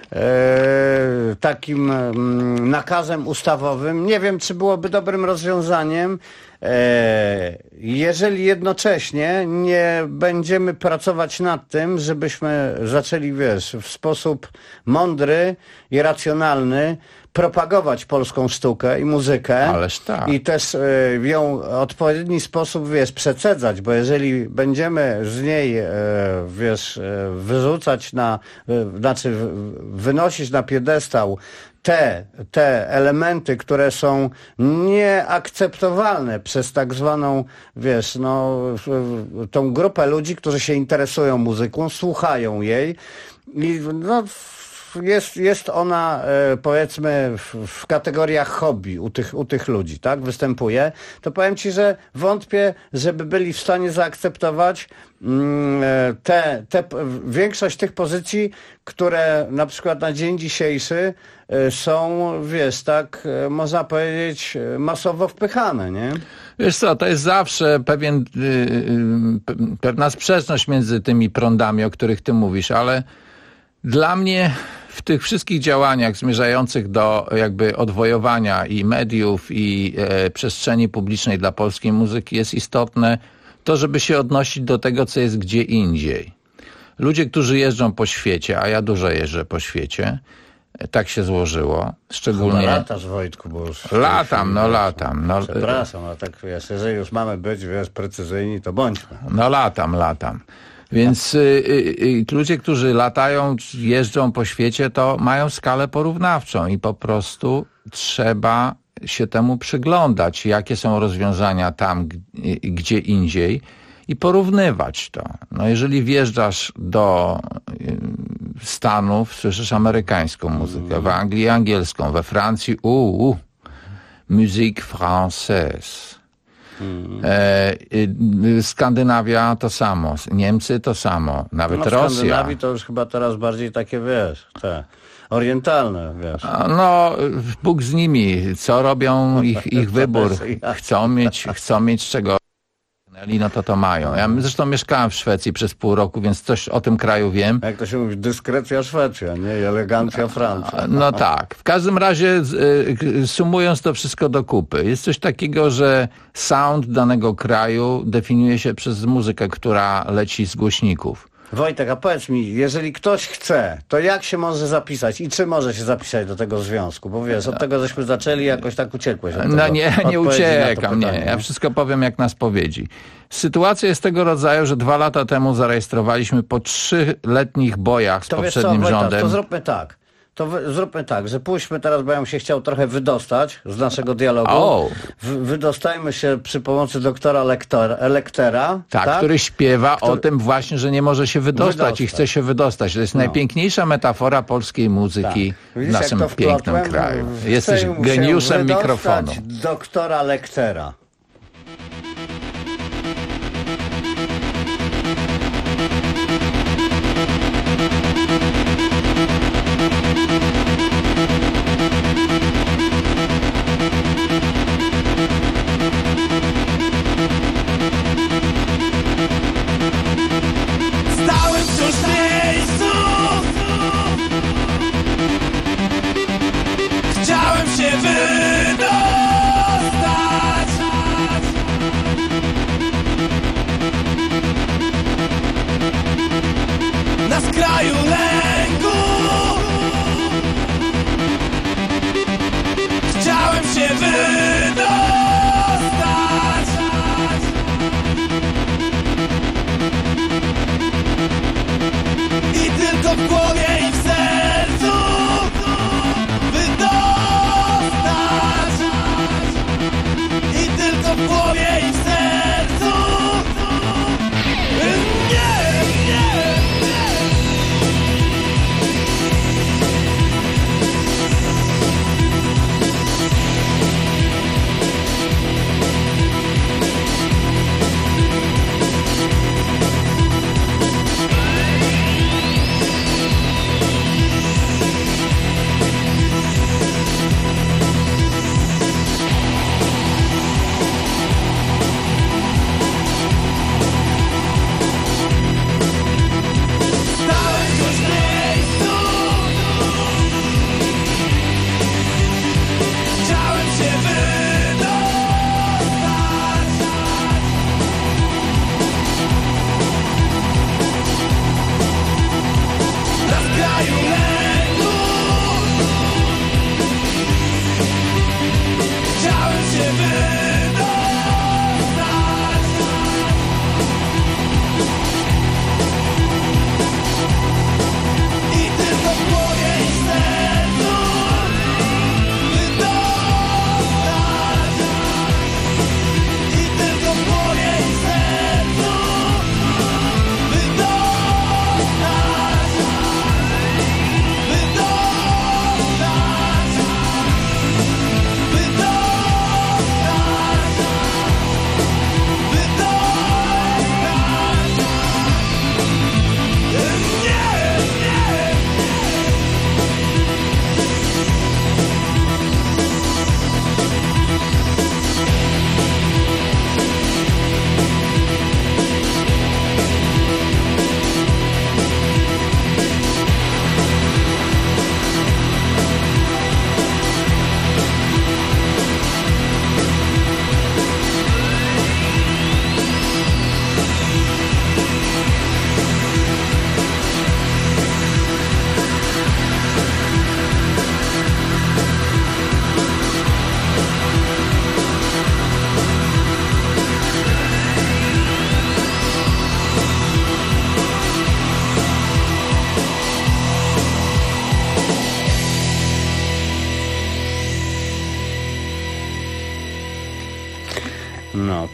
takim nakazem ustawowym, nie wiem, czy byłoby dobrym rozwiązaniem, jeżeli jednocześnie nie będziemy pracować nad tym, żebyśmy zaczęli, wiesz, w sposób mądry i racjonalny propagować polską sztukę i muzykę. Ależ tak. I też ją w odpowiedni sposób, wiesz, przecedzać, bo jeżeli będziemy z niej, wiesz, wyrzucać wynosić na piedestał te elementy, które są nieakceptowalne przez tak zwaną, wiesz, no, tą grupę ludzi, którzy się interesują muzyką, słuchają jej i no, jest ona, powiedzmy, w kategoriach hobby u tych ludzi, tak, występuje, to powiem ci, że wątpię, żeby byli w stanie zaakceptować większość tych pozycji, które na przykład na dzień dzisiejszy są, wiesz, tak, można powiedzieć, masowo wpychane, nie? Wiesz co, to jest zawsze pewna sprzeczność między tymi prądami, o których ty mówisz, ale dla mnie w tych wszystkich działaniach zmierzających do jakby odwojowania i mediów, i przestrzeni publicznej dla polskiej muzyki jest istotne to, żeby się odnosić do tego, co jest gdzie indziej. Ludzie, którzy jeżdżą po świecie, a ja dużo jeżdżę po świecie, tak się złożyło, szczególnie... Chyba latasz, Wojtku, bo już... Latam. No, przepraszam, a tak wiesz, jeżeli już mamy być, wiesz, precyzyjni, to bądźmy. No latam. Więc ludzie, którzy latają, jeżdżą po świecie, to mają skalę porównawczą i po prostu trzeba się temu przyglądać, jakie są rozwiązania tam, gdzie indziej i porównywać to. No jeżeli wjeżdżasz do Stanów, słyszysz amerykańską muzykę, w Anglii angielską, we Francji musique française. Skandynawia to samo, Niemcy to samo, nawet Rosja. W Skandynawii to już chyba teraz bardziej takie, wiesz, te orientalne, wiesz. No, Bóg z nimi, co robią ich wybór, chcą mieć czego. No to mają. Ja zresztą mieszkałem w Szwecji przez pół roku, więc coś o tym kraju wiem. Jak to się mówi, dyskrecja Szwecja, nie? I elegancja Francja. No tak. W każdym razie sumując to wszystko do kupy, jest coś takiego, że sound danego kraju definiuje się przez muzykę, która leci z głośników. Wojtek, a powiedz mi, jeżeli ktoś chce, to jak się może zapisać i czy może się zapisać do tego związku? Bo wiesz, od tego żeśmy zaczęli, jakoś tak uciekłeś. No nie uciekam, nie. Ja wszystko powiem jak na spowiedzi. Sytuacja jest tego rodzaju, że 2 lata temu zarejestrowaliśmy po 3-letnich bojach z poprzednim rządem. To zróbmy tak, że pójdźmy teraz, bo ja bym się chciał trochę wydostać z naszego dialogu. Wydostajmy się przy pomocy doktora Lektera. Tak, który śpiewa o tym właśnie, że nie może się wydostać i chce się wydostać. To jest najpiękniejsza metafora polskiej muzyki w naszym pięknym kraju. Jesteś geniuszem mikrofonu. Doktora Lektera. Chciałem się wydostać.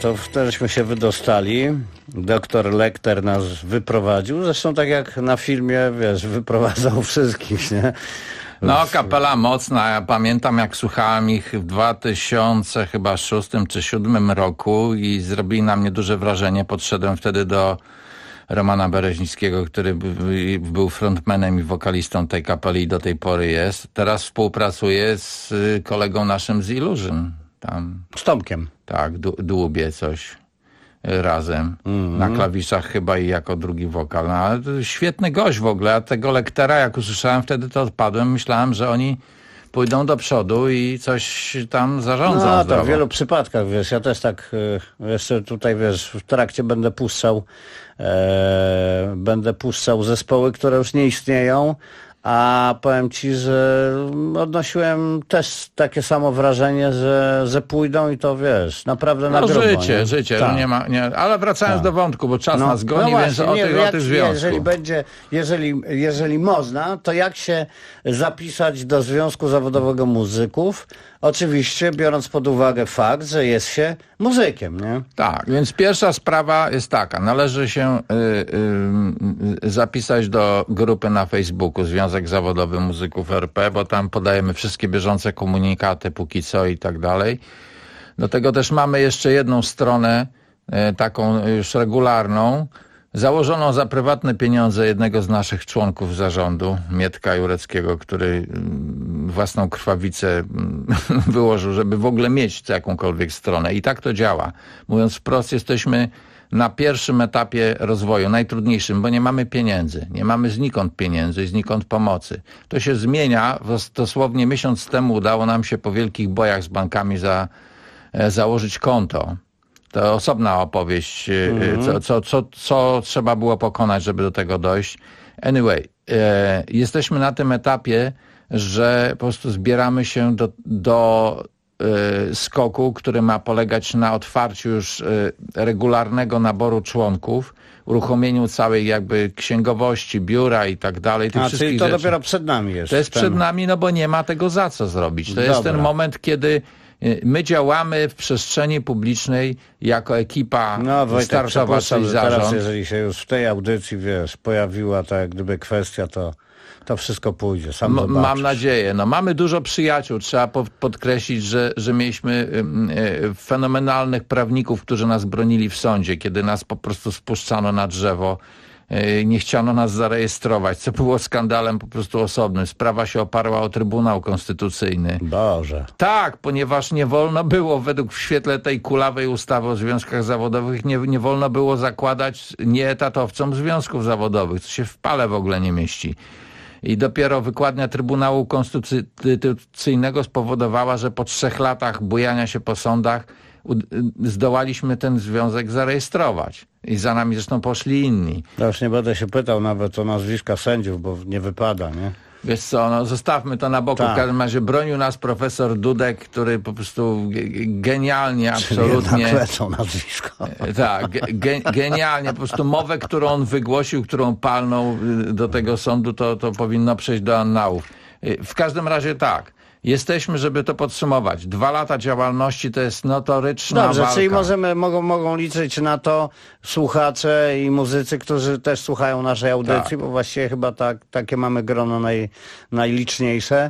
to wtedyśmy się wydostali. Doktor Lecter nas wyprowadził. Zresztą tak jak na filmie, wiesz, wyprowadzał wszystkich, nie? No, kapela mocna. Ja pamiętam, jak słuchałem ich w 2006 czy 2007 roku i zrobili na mnie duże wrażenie. Podszedłem wtedy do Romana Bereźnickiego, który był frontmanem i wokalistą tej kapeli i do tej pory jest. Teraz współpracuje z kolegą naszym z Illusion. Tam. Z Tomkiem. Tak, dłubie coś razem. Na klawiszach chyba i jako drugi wokal. No, ale świetny gość w ogóle. A tego Lectera, jak usłyszałem wtedy, to odpadłem. Myślałem, że oni pójdą do przodu i coś tam zarządzą. No to w wielu przypadkach, wiesz, ja też tak jeszcze tutaj, wiesz, w trakcie będę puszczał zespoły, które już nie istnieją, a powiem ci, że odnosiłem też takie samo wrażenie, że pójdą i to, wiesz, naprawdę na grubo. Życie, tak. Nie, ale wracając do wątku, bo czas nas goni, więc o tych związku. Jeżeli można, to jak się zapisać do Związku Zawodowego Muzyków? Oczywiście biorąc pod uwagę fakt, że jest się muzykiem, nie? Tak, więc pierwsza sprawa jest taka. Należy się zapisać do grupy na Facebooku Związek Zawodowy Muzyków RP, bo tam podajemy wszystkie bieżące komunikaty póki co i tak dalej. Do tego też mamy jeszcze jedną stronę, taką już regularną, założoną za prywatne pieniądze jednego z naszych członków zarządu, Mietka Jureckiego, który własną krwawicę wyłożył, żeby w ogóle mieć jakąkolwiek stronę. I tak to działa. Mówiąc wprost, jesteśmy na pierwszym etapie rozwoju, najtrudniejszym, bo nie mamy pieniędzy. Nie mamy znikąd pieniędzy, znikąd pomocy. To się zmienia. Dosłownie miesiąc temu udało nam się po wielkich bojach z bankami założyć konto. To osobna opowieść, co trzeba było pokonać, żeby do tego dojść. Anyway, jesteśmy na tym etapie, że po prostu zbieramy się do skoku, który ma polegać na otwarciu już regularnego naboru członków, uruchomieniu całej jakby księgowości, biura i tak dalej. Czyli to dopiero przed nami jest. To jest przed nami, no bo nie ma tego za co zrobić. To jest ten moment, kiedy my działamy w przestrzeni publicznej jako ekipa startowacza i zarząd. Teraz, jeżeli się już w tej audycji, wiesz, pojawiła ta jak gdyby kwestia, to wszystko pójdzie. Mam nadzieję. No, mamy dużo przyjaciół. Trzeba podkreślić, że mieliśmy fenomenalnych prawników, którzy nas bronili w sądzie, kiedy nas po prostu spuszczano na drzewo. Nie chciano nas zarejestrować, co było skandalem po prostu osobnym. Sprawa się oparła o Trybunał Konstytucyjny. Boże. Tak, ponieważ nie wolno było, według w świetle tej kulawej ustawy o związkach zawodowych, nie wolno było zakładać nieetatowcom związków zawodowych, co się w pale w ogóle nie mieści. I dopiero wykładnia Trybunału Konstytucyjnego spowodowała, że po 3 latach bujania się po sądach zdołaliśmy ten związek zarejestrować. I za nami zresztą poszli inni. Ja już nie będę się pytał nawet o nazwiska sędziów, bo nie wypada, nie? Wiesz co, no zostawmy to na boku. Tak. W każdym razie bronił nas profesor Dudek, który po prostu genialnie, absolutnie... Czyli lecą nazwisko. Tak, genialnie. Po prostu mowę, którą on wygłosił, którą palnął do tego sądu, to powinno przejść do annałów. W każdym razie tak. Jesteśmy, żeby to podsumować. 2 lata działalności to jest notoryczna walka. Dobrze, czyli mogą liczyć na to słuchacze i muzycy, którzy też słuchają naszej audycji, bo właściwie chyba takie mamy grono najliczniejsze,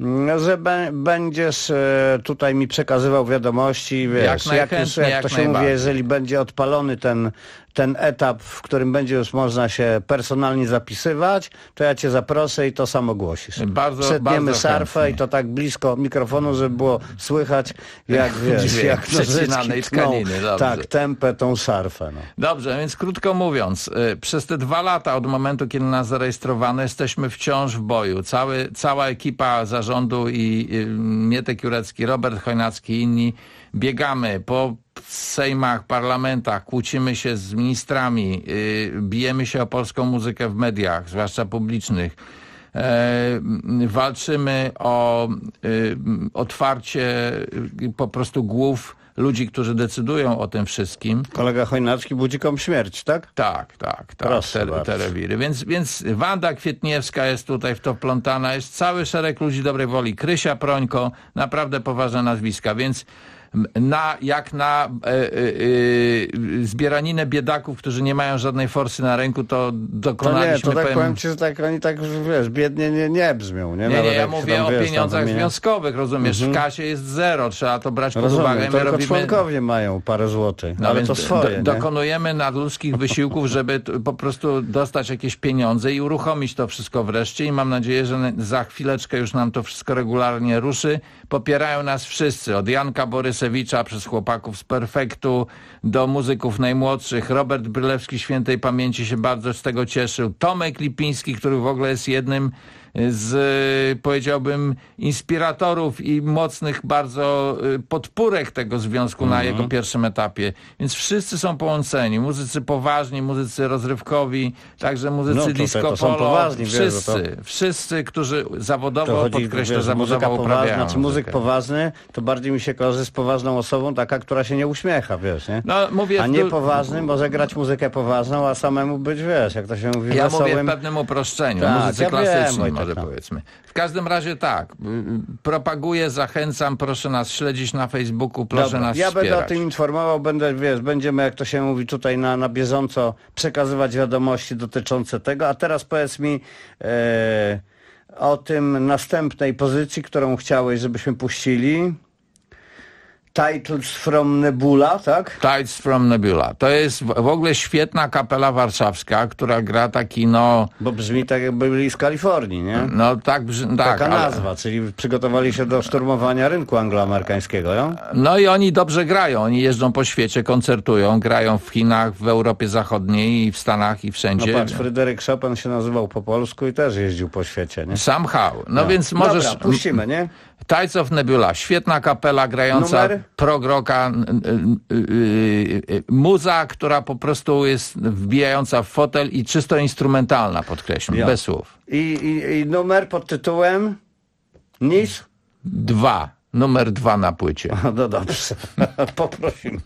że będziesz tutaj mi przekazywał wiadomości, wiesz, jak to się mówi, jeżeli będzie odpalony ten etap, w którym będzie już można się personalnie zapisywać, to ja cię zaproszę i to sam ogłosisz. Przedniemy szarfę i to tak blisko mikrofonu, żeby było słychać, jak wiesz, jak nożyczki tkaniny. Tak, tępę tą szarfę. No. Dobrze, więc krótko mówiąc, przez te 2 lata od momentu, kiedy nas zarejestrowano, jesteśmy wciąż w boju. Cała ekipa zarządu i Mietek Jurecki, Robert Chojnacki i inni biegamy po sejmach, parlamentach, kłócimy się z ministrami, bijemy się o polską muzykę w mediach, zwłaszcza publicznych. Walczymy o otwarcie po prostu głów ludzi, którzy decydują o tym wszystkim. Kolega Chojnacki budzikom śmierć, tak? Tak. Te rewiry. Więc Wanda Kwietniewska jest tutaj w to wplątana, jest cały szereg ludzi dobrej woli. Krysia Prońko, naprawdę poważne nazwiska, więc jak na zbieraninę biedaków, którzy nie mają żadnej forsy na ręku, to dokonaliśmy... To powiem ci, że tak, oni tak, wiesz, biednie nie brzmią. Nie, ja mówię o pieniądzach związkowych, rozumiesz? W kasie jest zero, trzeba to brać pod uwagę. Tylko członkowie mają parę złotych, ale więc to swoje. Dokonujemy nadludzkich wysiłków, żeby po prostu dostać jakieś pieniądze i uruchomić to wszystko wreszcie i mam nadzieję, że za chwileczkę już nam to wszystko regularnie ruszy. Popierają nas wszyscy, od Janka Borysewicza przez chłopaków z Perfektu do muzyków najmłodszych. Robert Brylewski świętej pamięci się bardzo z tego cieszył. Tomek Lipiński, który w ogóle jest jednym z, powiedziałbym, inspiratorów i mocnych bardzo podpórek tego związku na jego pierwszym etapie. Więc wszyscy są połączeni. Muzycy poważni, muzycy rozrywkowi, także muzycy disco polo. Wszyscy, którzy zawodowo, podkreślę, zawodowo uprawiają. Znaczy muzyk poważny, to bardziej mi się kojarzy z poważną osobą, taka, która się nie uśmiecha, wiesz, nie? A nie poważny może grać muzykę poważną, a samemu być, wiesz, jak to się mówi, ja wesołym. Mówię w pewnym uproszczeniu, muzycy klasyczni może powiedzmy. W każdym razie tak, propaguję, zachęcam, proszę nas śledzić na Facebooku, proszę nas wspierać. Będę o tym informował, będziemy, jak to się mówi tutaj na bieżąco, przekazywać wiadomości dotyczące tego, a teraz powiedz mi o tym następnej pozycji, którą chciałeś, żebyśmy puścili. Titles from Nebula, tak? Titles from Nebula. To jest w ogóle świetna kapela warszawska, która gra taki, Bo brzmi tak, jakby byli z Kalifornii, nie? Tak. Taka nazwa, czyli przygotowali się do szturmowania rynku angloamerykańskiego, jo? No i oni dobrze grają. Oni jeżdżą po świecie, koncertują, grają w Chinach, w Europie Zachodniej i w Stanach i wszędzie. No patrz, Fryderyk Chopin się nazywał po polsku i też jeździł po świecie, nie? Somehow. Więc możesz... Dobra, puścimy, nie? Tides of Nebula, świetna kapela grająca prog rocka, muza, która po prostu jest wbijająca w fotel i czysto instrumentalna, podkreślam, bez słów. I numer pod tytułem NIS? 2, numer 2 na płycie. No dobrze, poprosimy.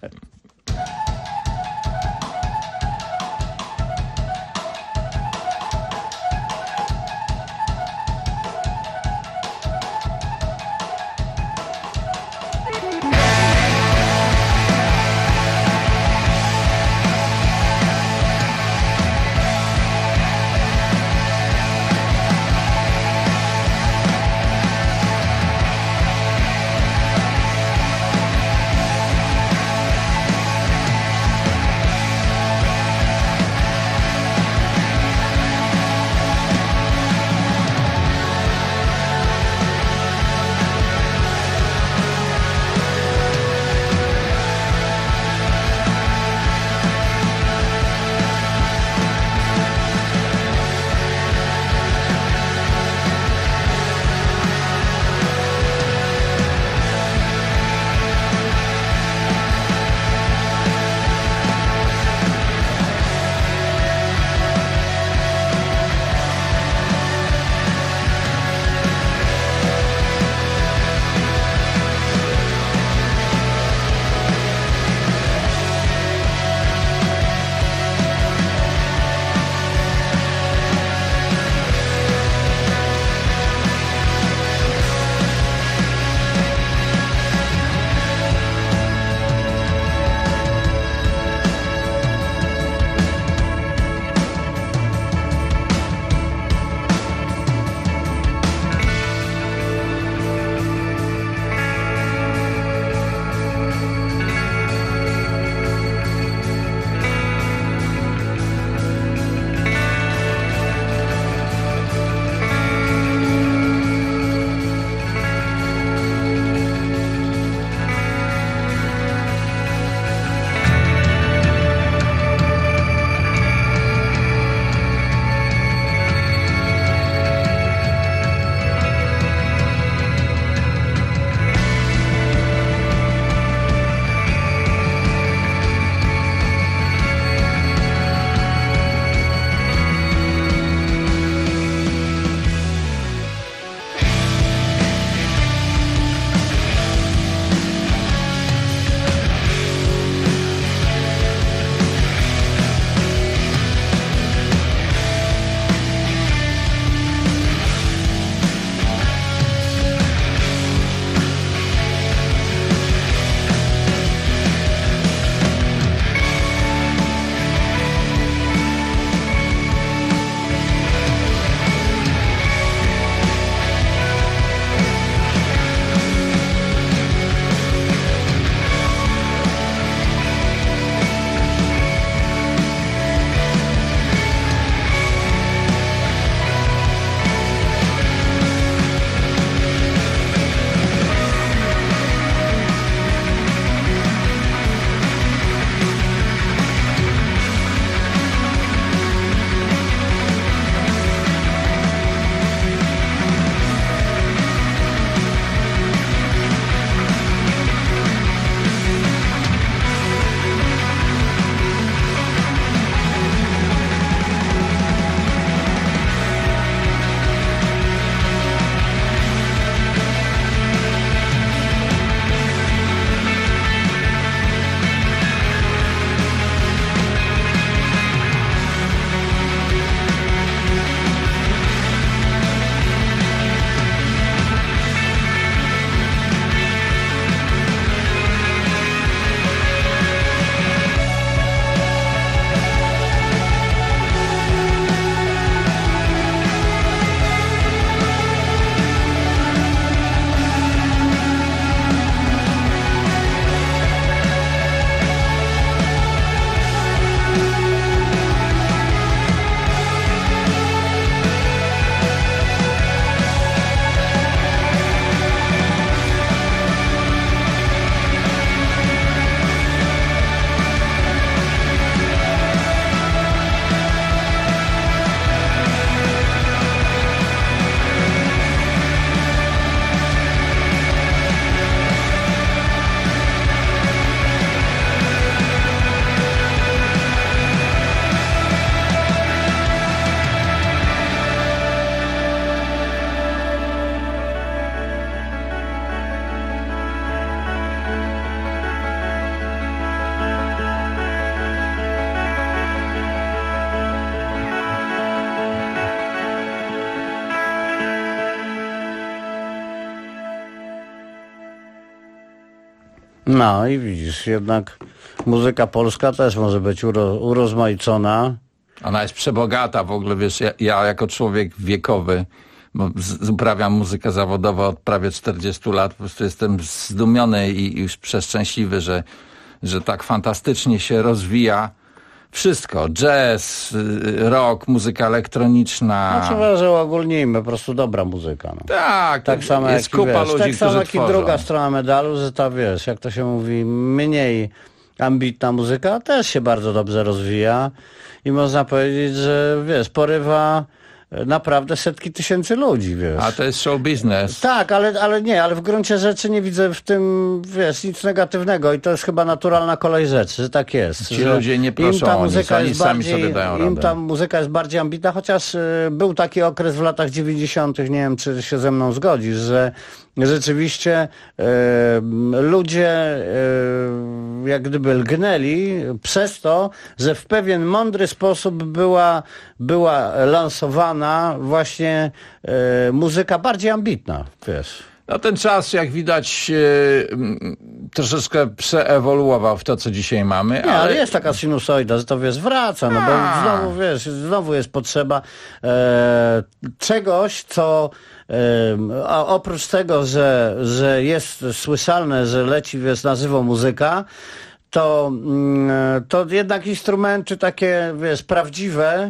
No i widzisz, jednak muzyka polska też może być urozmaicona. Ona jest przebogata w ogóle, wiesz, ja jako człowiek wiekowy, bo uprawiam muzykę zawodową od prawie 40 lat, po prostu jestem zdumiony i już przeszczęśliwy, że tak fantastycznie się rozwija wszystko. Jazz, rock, muzyka elektroniczna. No trzeba, że uogólnijmy, po prostu dobra muzyka. No. Tak samo jest kupa ludzi, tak samo jak i tworzą. druga strona medalu, że ta, wiesz, jak to się mówi, mniej ambitna muzyka też się bardzo dobrze rozwija i można powiedzieć, że wiesz, porywa naprawdę setki tysięcy ludzi, wiesz. A to jest show business. Tak, ale w gruncie rzeczy nie widzę w tym, wiesz, nic negatywnego i to jest chyba naturalna kolej rzeczy, że tak jest. Ci ludzie nie proszą o nic, oni sami sobie dają radę. Im ta muzyka jest bardziej ambitna, chociaż był taki okres w latach 90., nie wiem, czy się ze mną zgodzisz, że rzeczywiście ludzie jak gdyby lgnęli przez to, że w pewien mądry sposób była lansowana właśnie muzyka bardziej ambitna, wiesz. No ten czas, jak widać, troszeczkę przeewoluował w to, co dzisiaj mamy. Nie, ale jest taka sinusoida, że to wiesz, wraca, no bo znowu wiesz, znowu jest potrzeba czegoś, co a oprócz tego, że jest słyszalne, że leci, wiesz, na żywo muzyka, to jednak instrumenty takie, wiesz, prawdziwe.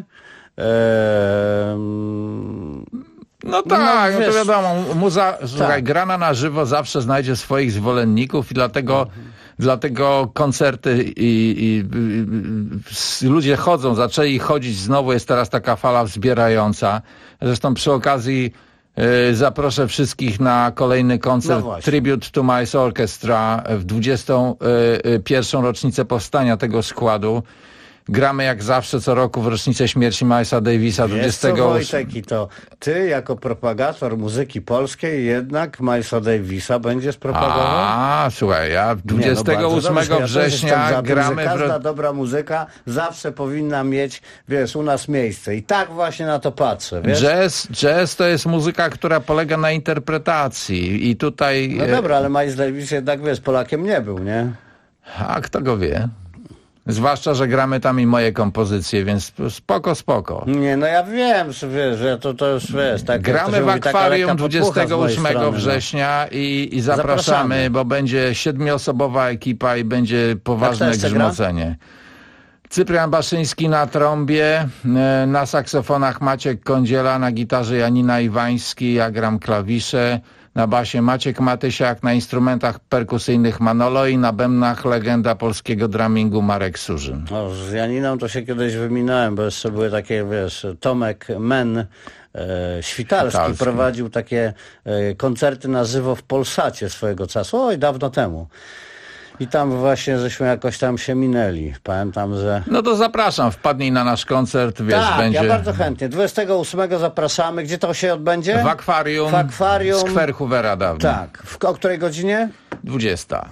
No tak, no, no wiesz, to wiadomo, muza, słuchaj, tak. grana na żywo zawsze znajdzie swoich zwolenników i dlatego koncerty i ludzie zaczęli chodzić znowu, jest teraz taka fala wzbierająca. Zresztą przy okazji zaproszę wszystkich na kolejny koncert Tribute to Miles Orchestra w 21. rocznicę powstania tego składu. Gramy jak zawsze co roku w rocznicę śmierci Milesa Davisa. Wiesz co, Wojtek, i to ty jako propagator muzyki polskiej jednak Milesa Davisa będziesz propagował? Słuchaj, ja 28 września gramy... Każda dobra muzyka zawsze powinna mieć, wiesz, u nas miejsce. I tak właśnie na to patrzę, wiesz? Jazz to jest muzyka, która polega na interpretacji i tutaj... No dobra, ale Miles Davis jednak, wiesz, Polakiem nie był, nie? A kto go wie? Zwłaszcza, że gramy tam i moje kompozycje, więc spoko. Nie, no ja wiem, że to już, wiesz... Tak, gramy w Akwarium 28 września i zapraszamy, bo będzie 7-osobowa ekipa i będzie poważne grzmocenie. Cyprian Baszyński na trąbie, na saksofonach Maciek Kądziela, na gitarze Janina Iwański, ja gram klawisze, na basie Maciek Matysiak, na instrumentach perkusyjnych Manolo i na bębnach legenda polskiego drummingu Marek Surzyn. No, z Janiną to się kiedyś wyminąłem, bo jeszcze były takie, wiesz, Tomek Men Świtalski prowadził takie koncerty na żywo w Polsacie swojego czasu, oj, dawno temu. I tam właśnie żeśmy jakoś tam się minęli. Pamiętam, że... No to zapraszam, wpadnij na nasz koncert, wiesz, tak, będzie... ja bardzo chętnie. 28 zapraszamy. Gdzie to się odbędzie? W Akwarium. Skwer Hoovera dawno. Tak. O której godzinie? 20.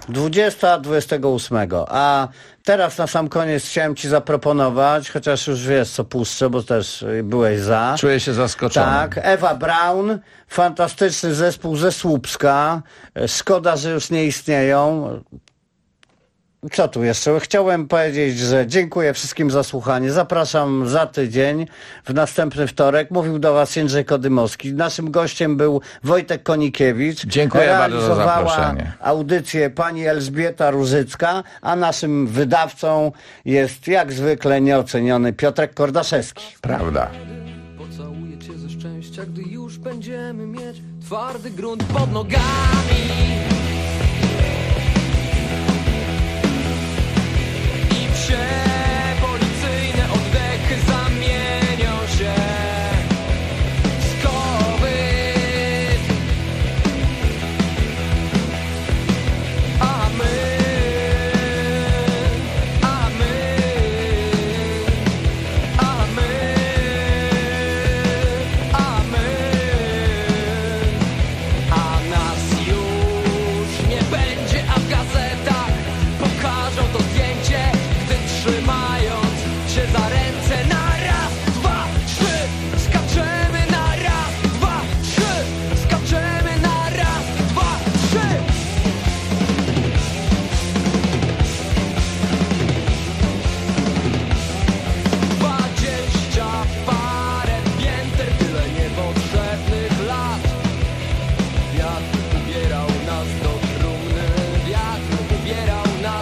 28. A teraz na sam koniec chciałem ci zaproponować, chociaż już wiesz, co puszczę, bo też byłeś za. Czuję się zaskoczony. Tak, Ewa Braun, fantastyczny zespół ze Słupska. Szkoda, że już nie istnieją. Co tu jeszcze? Chciałem powiedzieć, że dziękuję wszystkim za słuchanie. Zapraszam za tydzień, w następny wtorek. Mówił do was Jędrzej Kodymowski. Naszym gościem był Wojtek Konikiewicz. Dziękuję bardzo za zaproszenie. Audycję pani Elżbieta Różycka, a naszym wydawcą jest jak zwykle nieoceniony Piotrek Kordaszewski. Prawda. Pocałuję cię ze szczęścia, gdy już będziemy mieć twardy grunt pod nogami. I